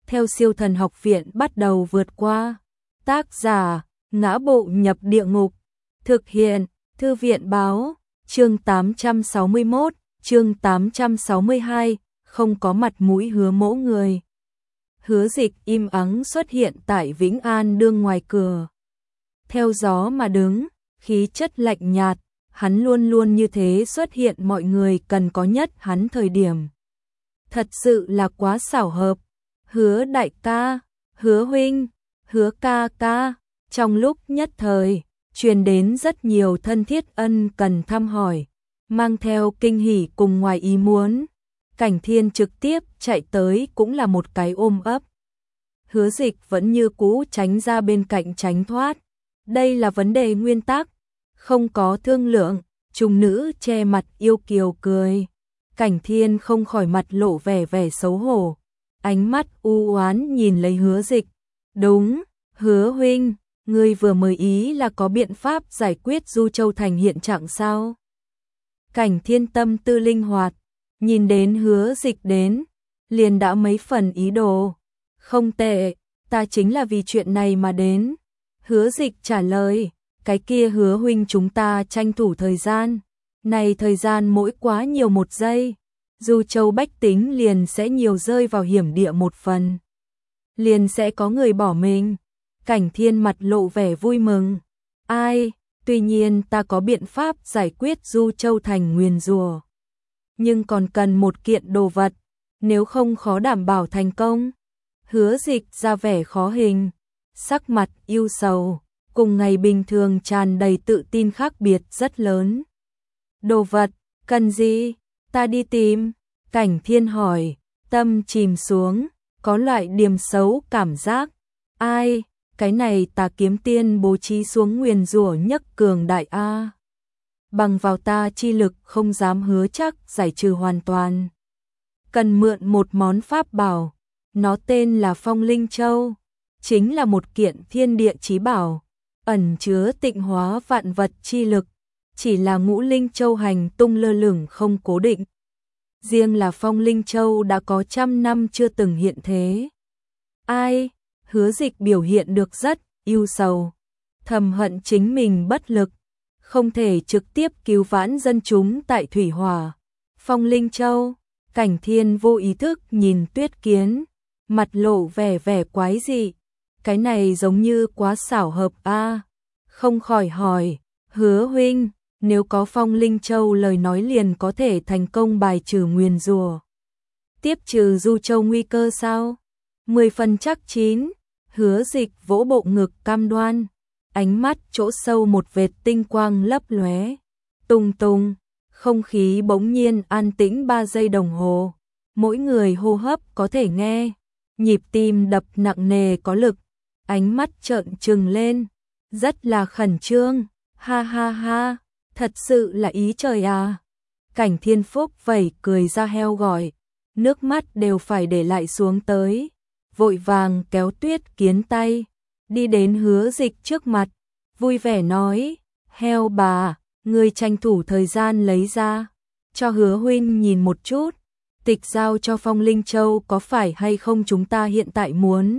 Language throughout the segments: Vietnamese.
theo Siêu Thần Học Viện bắt đầu vượt qua. Tác giả: Ngã Bộ Nhập Địa Ngục. Thực hiện: Thư viện báo. Chương 861, chương 862, không có mặt mũi Hứa Mỗ người. Hứa Dịch im ắng xuất hiện tại Vĩnh An Đương ngoài cửa. Theo gió mà đứng, khí chất lạnh nhạt, hắn luôn luôn như thế xuất hiện mọi người cần có nhất hắn thời điểm. Thật sự là quá xảo hợp. Hứa đại ca, Hứa huynh, Hứa ca ca. Trong lúc nhất thời, truyền đến rất nhiều thân thiết ân cần thăm hỏi, mang theo kinh hỉ cùng ngoài ý muốn. Cảnh Thiên trực tiếp chạy tới cũng là một cái ôm ấp. Hứa Dịch vẫn như cũ tránh ra bên cạnh tránh thoát. Đây là vấn đề nguyên tắc, không có thương lượng. Trung nữ che mặt yêu kiều cười. Cảnh Thiên không khỏi mặt lộ vẻ xấu hổ, ánh mắt u oán nhìn lấy Hứa Dịch. Đúng, Hứa huynh, ngươi vừa mới ý là có biện pháp giải quyết Du Châu Thành hiện trạng sao? Cảnh Thiên tâm tư linh hoạt, nhìn đến Hứa Dịch đến, liền đã mấy phần ý đồ. Không tệ, ta chính là vì chuyện này mà đến. Hứa Dịch trả lời, cái kia Hứa huynh chúng ta tranh thủ thời gian. Này thời gian mỗi quá nhiều một giây, Du Châu bách tính liền sẽ nhiều rơi vào hiểm địa một phần. Liền sẽ có người bỏ mình. Cảnh Thiên mặt lộ vẻ vui mừng. Ai, tuy nhiên ta có biện pháp giải quyết Du Châu Thành nguyền rủa, nhưng còn cần một kiện đồ vật, nếu không khó đảm bảo thành công. Hứa Dịch ra vẻ khó hình, sắc mặt ưu sầu, cùng ngày bình thường tràn đầy tự tin khác biệt rất lớn. Đồ vật, cần gì? Ta đi tìm. Cảnh Thiên hỏi, tâm chìm xuống, có loại điềm xấu cảm giác. Ai, cái này ta kiếm tiên bố trí xuống nguyền rủa nhất cường đại a. Bằng vào ta chi lực không dám hứa chắc giải trừ hoàn toàn. Cần mượn một món pháp bảo, nó tên là Phong Linh Châu, chính là một kiện thiên địa chí bảo, ẩn chứa tịnh hóa vạn vật chi lực, chỉ là ngũ linh châu hành tung lơ lửng không cố định. Riêng là Phong Linh Châu đã có 100 năm chưa từng hiện thế. Ai, Hứa Dịch biểu hiện được rất ưu sầu, thầm hận chính mình bất lực, không thể trực tiếp cứu vãn dân chúng tại thủy hỏa. Phong Linh Châu, Cảnh Thiên vô ý thức nhìn Tuyết Kiến, mặt lộ vẻ quái dị. Cái này giống như quá xảo hợp a. Không khỏi hỏi, Hứa huynh, nếu có Phong Linh Châu lời nói liền có thể thành công bài trừ nguyền rủa, tiếp trừ Du Châu nguy cơ sao? 10 phần chắc chín. Hứa Dịch vỗ bộ ngực cam đoan, ánh mắt chỗ sâu một vệt tinh quang lấp lóe. Tung tung, không khí bỗng nhiên an tĩnh 3 giây đồng hồ, mỗi người hô hấp có thể nghe, nhịp tim đập nặng nề có lực, ánh mắt trợn trừng lên, rất là khẩn trương. Ha ha ha, thật sự là ý trời à. Cảnh Thiên Phúc vẩy cười ra heo gọi, nước mắt đều phải để lại xuống tới, vội vàng kéo Tuyết Kiến tay, đi đến Hứa Dịch trước mặt, vui vẻ nói, heo bà, ngươi tranh thủ thời gian lấy ra, cho Hứa huynh nhìn một chút, tịch giao cho Phong Linh Châu có phải hay không chúng ta hiện tại muốn.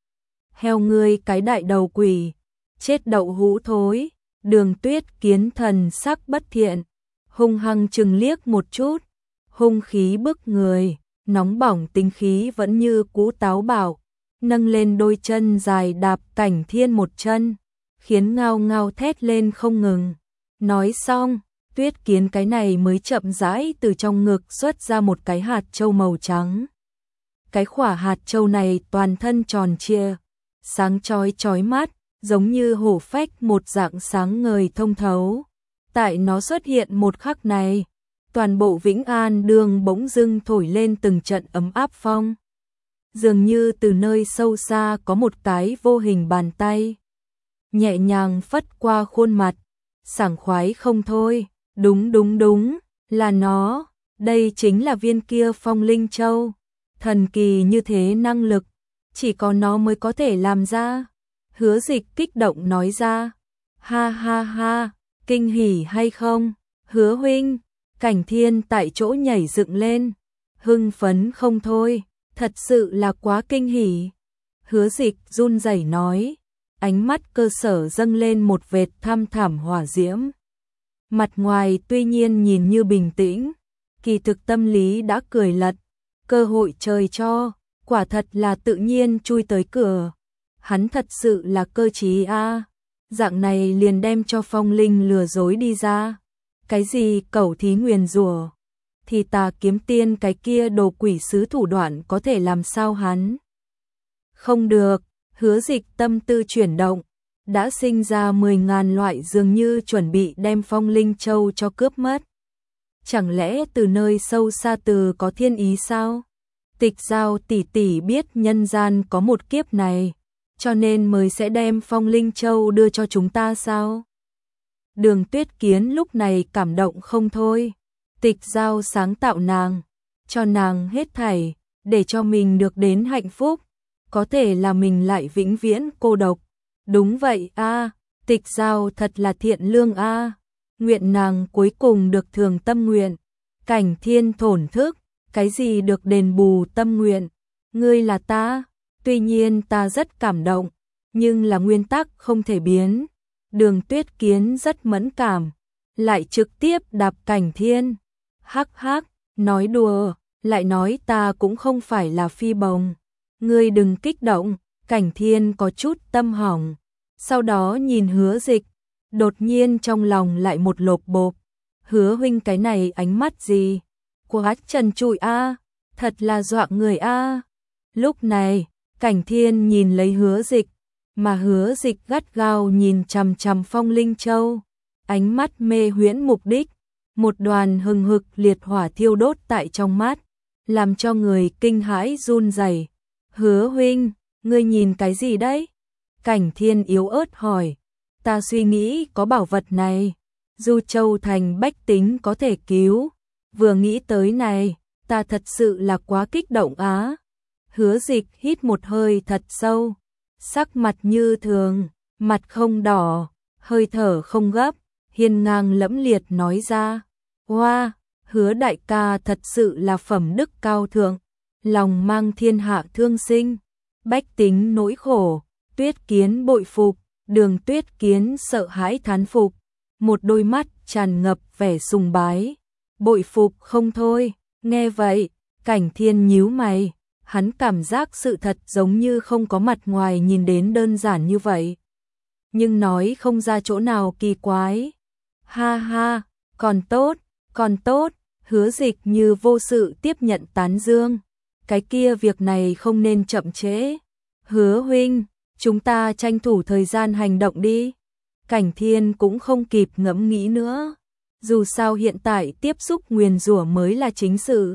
Heo ngươi cái đại đầu quỷ, chết đậu hũ thối. Đường Tuyết Kiến thần sắc bất thiện, hung hăng chừng liếc một chút, hung khí bức người, nóng bỏng tính khí vẫn như cũ táo bạo, nâng lên đôi chân dài đạp Cảnh Thiên một chân, khiến ngao ngao thét lên không ngừng. Nói xong, Tuyết Kiến cái này mới chậm rãi từ trong ngực xuất ra một cái hạt châu màu trắng. Cái quả hạt châu này toàn thân tròn trịa, sáng chói mắt, giống như hổ phách một dạng sáng ngời thông thấu. Tại nó xuất hiện một khắc này, toàn bộ Vĩnh An Đường bỗng dưng thổi lên từng trận ấm áp phong. Dường như từ nơi sâu xa có một cái vô hình bàn tay, nhẹ nhàng phất qua khuôn mặt, sảng khoái không thôi. Đúng, là nó, đây chính là viên kia Phong Linh Châu. Thần kỳ như thế năng lực, chỉ có nó mới có thể làm ra. Hứa Dịch kích động nói ra. Ha ha ha, kinh hỉ hay không? Hứa huynh, Cảnh Thiên tại chỗ nhảy dựng lên, hưng phấn không thôi, thật sự là quá kinh hỉ. Hứa Dịch run rẩy nói, ánh mắt cơ sở dâng lên một vệt thăm thẳm hỏa diễm. Mặt ngoài tuy nhiên nhìn như bình tĩnh, kỳ thực tâm lý đã cười lật, cơ hội trời cho, quả thật là tự nhiên chui tới cửa. Hắn thật sự là cơ trí a, dạng này liền đem cho Phong Linh lừa dối đi ra. Cái gì cẩu thí nguyền rủa, thì Tà Kiếm Tiên cái kia đồ quỷ sứ thủ đoạn có thể làm sao hắn? Không được, Hứa Dịch tâm tư chuyển động, đã sinh ra 10.000 loại dường như chuẩn bị đem Phong Linh Châu cho cướp mất. Chẳng lẽ từ nơi sâu xa từ có thiên ý sao? Tịch Giao tỷ tỷ biết nhân gian có một kiếp này, cho nên mới sẽ đem Phong Linh Châu đưa cho chúng ta sao? Đường Tuyết Kiến lúc này cảm động không thôi. Tịch Giao sáng tạo nàng, cho nàng hết thảy, để cho mình được đến hạnh phúc, có thể là mình lại vĩnh viễn cô độc. Đúng vậy a, Tịch Giao thật là thiện lương a. Nguyện nàng cuối cùng được thường tâm nguyện. Cảnh Thiên thổn thức, cái gì được đền bù tâm nguyện? Ngươi là ta, tuy nhiên ta rất cảm động, nhưng là nguyên tắc không thể biến. Đường Tuyết Kiến rất mẫn cảm, lại trực tiếp đạp Cảnh Thiên. Hắc hắc, nói đùa, lại nói ta cũng không phải là phi bồng. Ngươi đừng kích động. Cảnh Thiên có chút tâm hỏng, sau đó nhìn Hứa Dịch, đột nhiên trong lòng lại một lộp bộp. Hứa huynh cái này ánh mắt gì? Quá trần trụi a, thật là dọa người a. Lúc này, Cảnh Thiên nhìn lấy Hứa Dịch, mà Hứa Dịch gắt gao nhìn chằm chằm Phong Linh Châu, ánh mắt mê huyễn mục đích, một đoàn hừng hực liệt hỏa thiêu đốt tại trong mắt, làm cho người kinh hãi run rẩy. Hứa huynh, ngươi nhìn cái gì đấy? Cảnh Thiên yếu ớt hỏi. Ta suy nghĩ có bảo vật này, Du Châu thành bách tính có thể cứu. Vừa nghĩ tới này, ta thật sự là quá kích động á. Hứa Dịch hít một hơi thật sâu, sắc mặt như thường, mặt không đỏ, hơi thở không gấp, hiên ngang lẫm liệt nói ra. Hoa, Hứa đại ca thật sự là phẩm đức cao thượng, lòng mang thiên hạ thương sinh, bách tính nỗi khổ. Tuyết Kiến bội phục, Đường Tuyết Kiến sợ hãi thán phục, một đôi mắt tràn ngập vẻ sùng bái, bội phục không thôi. Nghe vậy, Cảnh Thiên nhíu mày, hắn cảm giác sự thật giống như không có mặt ngoài nhìn đến đơn giản như vậy, nhưng nói không ra chỗ nào kỳ quái. Ha ha, còn tốt, còn tốt. Hứa Dịch như vô sự tiếp nhận tán dương. Cái kia việc này không nên chậm trễ. Hứa huynh, chúng ta tranh thủ thời gian hành động đi. Cảnh Thiên cũng không kịp ngẫm nghĩ nữa. Dù sao hiện tại tiếp xúc nguyền rủa mới là chính sự.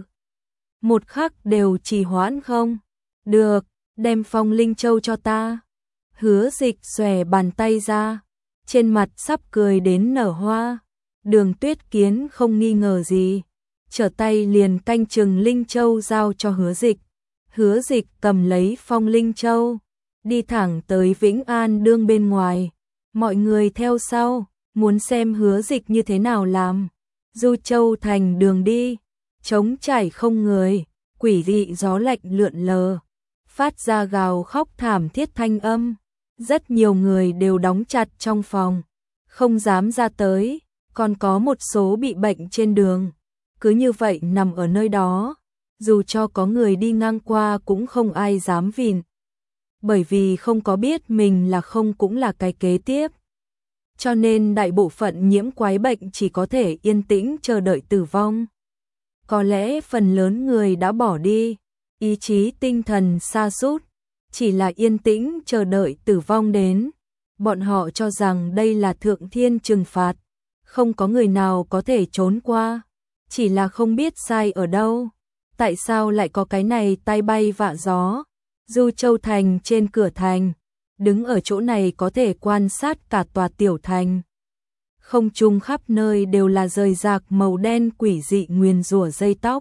Một khắc đều trì hoãn không? Được, đem Phong Linh Châu cho ta. Hứa Dịch xòe bàn tay ra, trên mặt sắp cười đến nở hoa. Đường Tuyết Kiến không nghi ngờ gì, trở tay liền canh chừng Linh Châu giao cho Hứa Dịch. Hứa Dịch cầm lấy Phong Linh Châu, đi thẳng tới Vĩnh An Đương bên ngoài. Mọi người theo sau, muốn xem Hứa Dịch như thế nào làm. Du Châu thành đường đi, trống trải không người, quỷ dị gió lạnh lượn lờ, phát ra gào khóc thảm thiết thanh âm. Rất nhiều người đều đóng chặt trong phòng, không dám ra tới, còn có một số bị bệnh trên đường, cứ như vậy nằm ở nơi đó, dù cho có người đi ngang qua cũng không ai dám vìn, bởi vì không có biết mình là không cũng là cái kế tiếp. Cho nên đại bộ phận nhiễm quái bệnh chỉ có thể yên tĩnh chờ đợi tử vong. Có lẽ phần lớn người đã bỏ đi, ý chí tinh thần sa sút, chỉ là yên tĩnh chờ đợi tử vong đến. Bọn họ cho rằng đây là thượng thiên trừng phạt, không có người nào có thể trốn qua, chỉ là không biết sai ở đâu. Tại sao lại có cái này tai bay vạ gió? Du Châu thành trên cửa thành, đứng ở chỗ này có thể quan sát cả tòa tiểu thành. Không trung khắp nơi đều là rời rạc màu đen quỷ dị nguyền rủa dây tóc.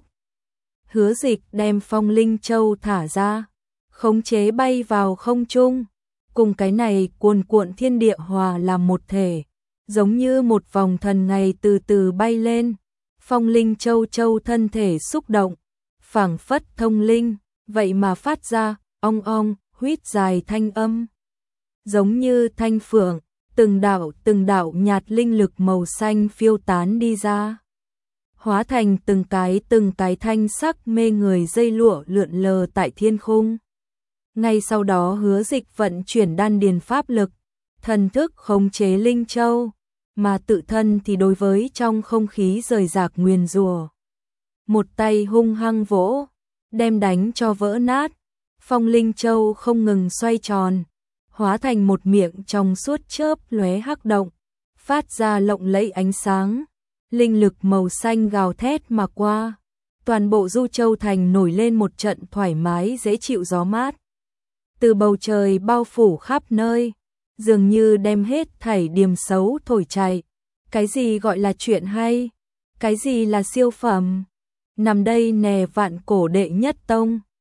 Hứa Dịch đem Phong Linh Châu thả ra, khống chế bay vào không trung, cùng cái này cuồn cuộn thiên địa hòa làm một thể, giống như một vòng thần ngày từ từ bay lên. Phong Linh Châu thân thể xúc động, phảng phất thông linh, vậy mà phát ra ong ong, huýt dài thanh âm. Giống như thanh phượng, từng đạo nhạt linh lực màu xanh phiêu tán đi ra. Hóa thành từng cái thanh sắc mê người dây lụa lượn lờ tại thiên khung. Ngay sau đó Hứa Dịch vận chuyển đan điền pháp lực, thần thức khống chế linh châu, mà tự thân thì đối với trong không khí rời rạc nguyền rủa. Một tay hung hăng vỗ, đem đánh cho vỡ nát, phong linh châu không ngừng xoay tròn, hóa thành một miệng trong suốt chớp lóe hắc động, phát ra lộng lẫy ánh sáng, linh lực màu xanh gào thét mà qua. Toàn bộ Du Châu Thành nổi lên một trận thoải mái dễ chịu gió mát. Từ bầu trời bao phủ khắp nơi, dường như đem hết thảy điềm xấu thổi chạy. Cái gì gọi là chuyện hay? Cái gì là siêu phẩm? Nằm đây nè vạn cổ đệ nhất tông.